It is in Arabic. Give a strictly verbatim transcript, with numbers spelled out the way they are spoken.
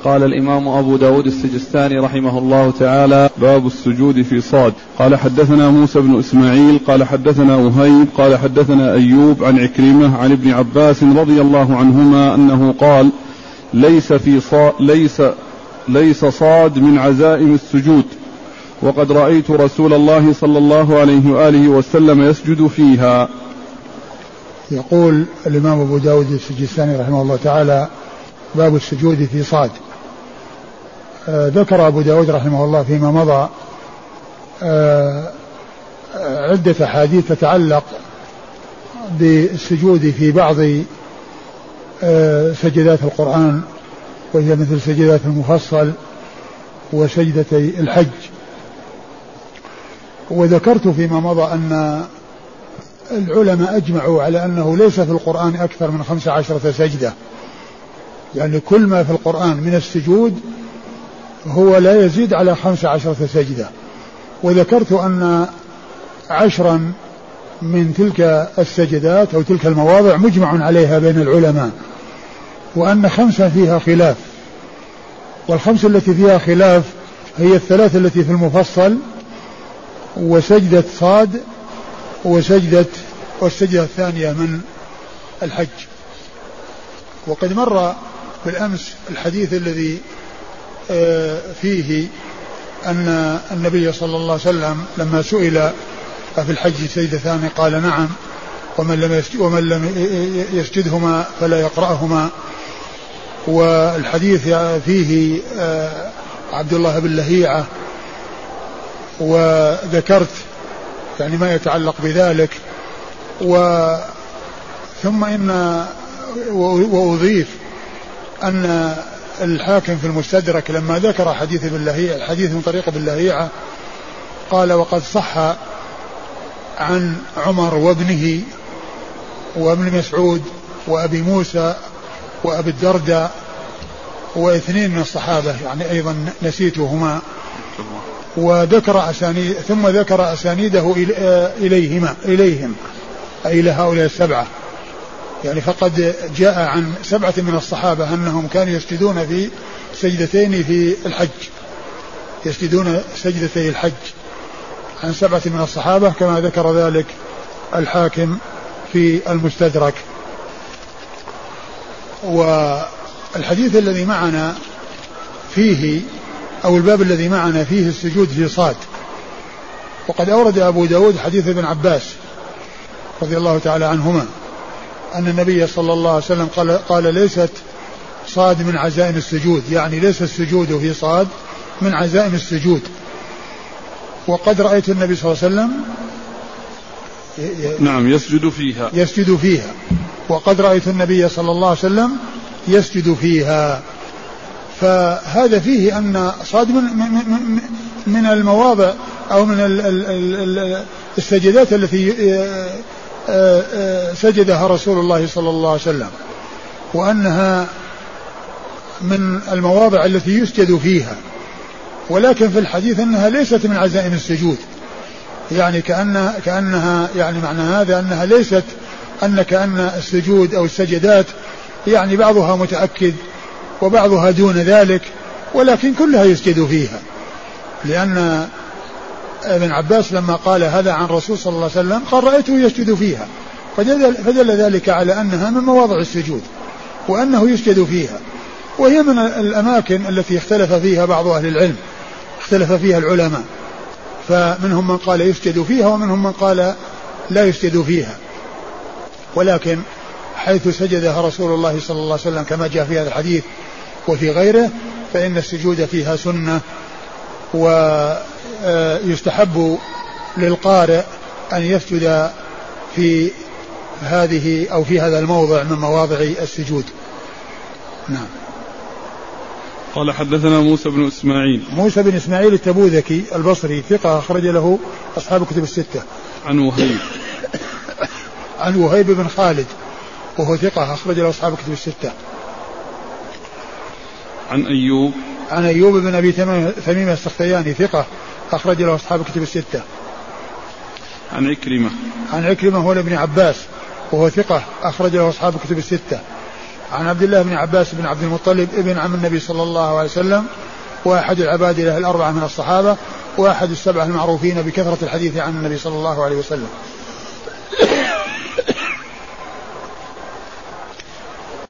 قال الإمام أبو داود السجستاني رحمه الله تعالى: باب السجود في صاد. قال حدثنا موسى بن إسماعيل قال حدثنا وهيب قال حدثنا أيوب عن عكرمة عن ابن عباس رضي الله عنهما أنه قال: ليس في صاد ليس ليس صاد من عزائم السجود، وقد رأيت رسول الله صلى الله عليه وآله وسلم يسجد فيها. يقول الإمام أبو داود السجستاني رحمه الله تعالى: باب السجود في صاد. آه ذكر أبو داود رحمه الله فيما مضى آه عدة حديث تتعلق بالسجود في بعض آه سجدات القرآن، وهي مثل سجدات المفصل وسجدتي الحج. وذكرت فيما مضى أن العلماء أجمعوا على أنه ليس في القرآن أكثر من خمس عشرة سجدة، يعني كل ما في القرآن من السجود هو لا يزيد على خمس عشرة سجدة. وذكرت أن عشرا من تلك السجدات أو تلك المواضع مجمع عليها بين العلماء، وأن خمسة فيها خلاف، والخمس التي فيها خلاف هي الثلاث التي في المفصل وسجدة صاد وسجدة والسجدة الثانية من الحج. وقد مر بالأمس الحديث الذي فيه أن النبي صلى الله عليه وسلم لما سئل في الحج سجدتان قال: نعم، ومن لم يسجد ومن لم يسجدهما فلا يقرأهما. والحديث فيه عبد الله بن لهيعة، وذكرت يعني ما يتعلق بذلك. وثم إن وأضيف أن الحاكم في المستدرك لما ذكر حديث ابن لهيعة الحديث من طريق ابن لهيعة قال: وقد صح عن عمر وابنه وابن مسعود وأبي موسى وأبي الدرداء واثنين من الصحابة يعني أيضا نسيتهما، وذكر أسانيد ثم ذكر أسانيده إليهما إليهم أي إلى هؤلاء السبعة، يعني فقد جاء عن سبعة من الصحابة أنهم كانوا يسجدون في سجدتين في الحج، يسجدون سجدتي الحج عن سبعة من الصحابة كما ذكر ذلك الحاكم في المستدرك. والحديث الذي معنا فيه أو الباب الذي معنا فيه السجود في صاد. وقد أورد أبو داود حديث ابن عباس رضي الله تعالى عنهما أن النبي صلى الله عليه وسلم قال, قال ليست صاد من عزائم السجود، يعني ليس السجود في صاد من عزائم السجود. وقد رأيت النبي صلى الله عليه وسلم نعم يسجد فيها يسجد فيها وقد رأيت النبي صلى الله عليه وسلم يسجد فيها. فهذا فيه أن صاد من, من, من المواضع أو من السجدات التي سجدها رسول الله صلى الله عليه وسلم، وأنها من المواضع التي يسجد فيها. ولكن في الحديث أنها ليست من عزائم السجود، يعني كأن كأنها يعني معنى هذا أنها ليست أن كأن السجود أو السجدات يعني بعضها متأكد وبعضها دون ذلك، ولكن كلها يسجد فيها. لأن ابن عباس لما قال هذا عن رسول صلى الله عليه وسلم قال رأيته يسجد فيها، فدل ذلك على أنها من مواضع السجود وأنه يسجد فيها. وهي من الأماكن التي اختلف فيها بعض أهل العلم، اختلف فيها العلماء، فمنهم من قال يسجد فيها ومنهم من قال لا يسجد فيها. ولكن حيث سجدها رسول الله صلى الله عليه وسلم كما جاء في هذا الحديث وفي غيره فإن السجود فيها سنة، ويستحب للقارئ أن يسجد في هذه أو في هذا الموضع من مواضع السجود. نعم. قال حدثنا موسى بن إسماعيل موسى بن إسماعيل التبوذكي البصري ثقة أخرج له أصحاب الكتب الستة. عن وهيب عن وهيب بن خالد وهو ثقة أخرج له أصحاب الكتب الستة. عن أيوب عن أيوب بن أبي تميم السختياني ثقة أخرج له أصحاب الكتب الستة. عن عكرمة عن عكرمة هو ابن عباس وهو ثقة أخرج له أصحاب الكتب الستة. عن عبد الله بن عباس بن عبد المطلب ابن عم النبي صلى الله عليه وسلم، وأحد العبادلة الأربعة من الصحابة، وأحد السبعة المعروفين بكثرة الحديث عن النبي صلى الله عليه وسلم.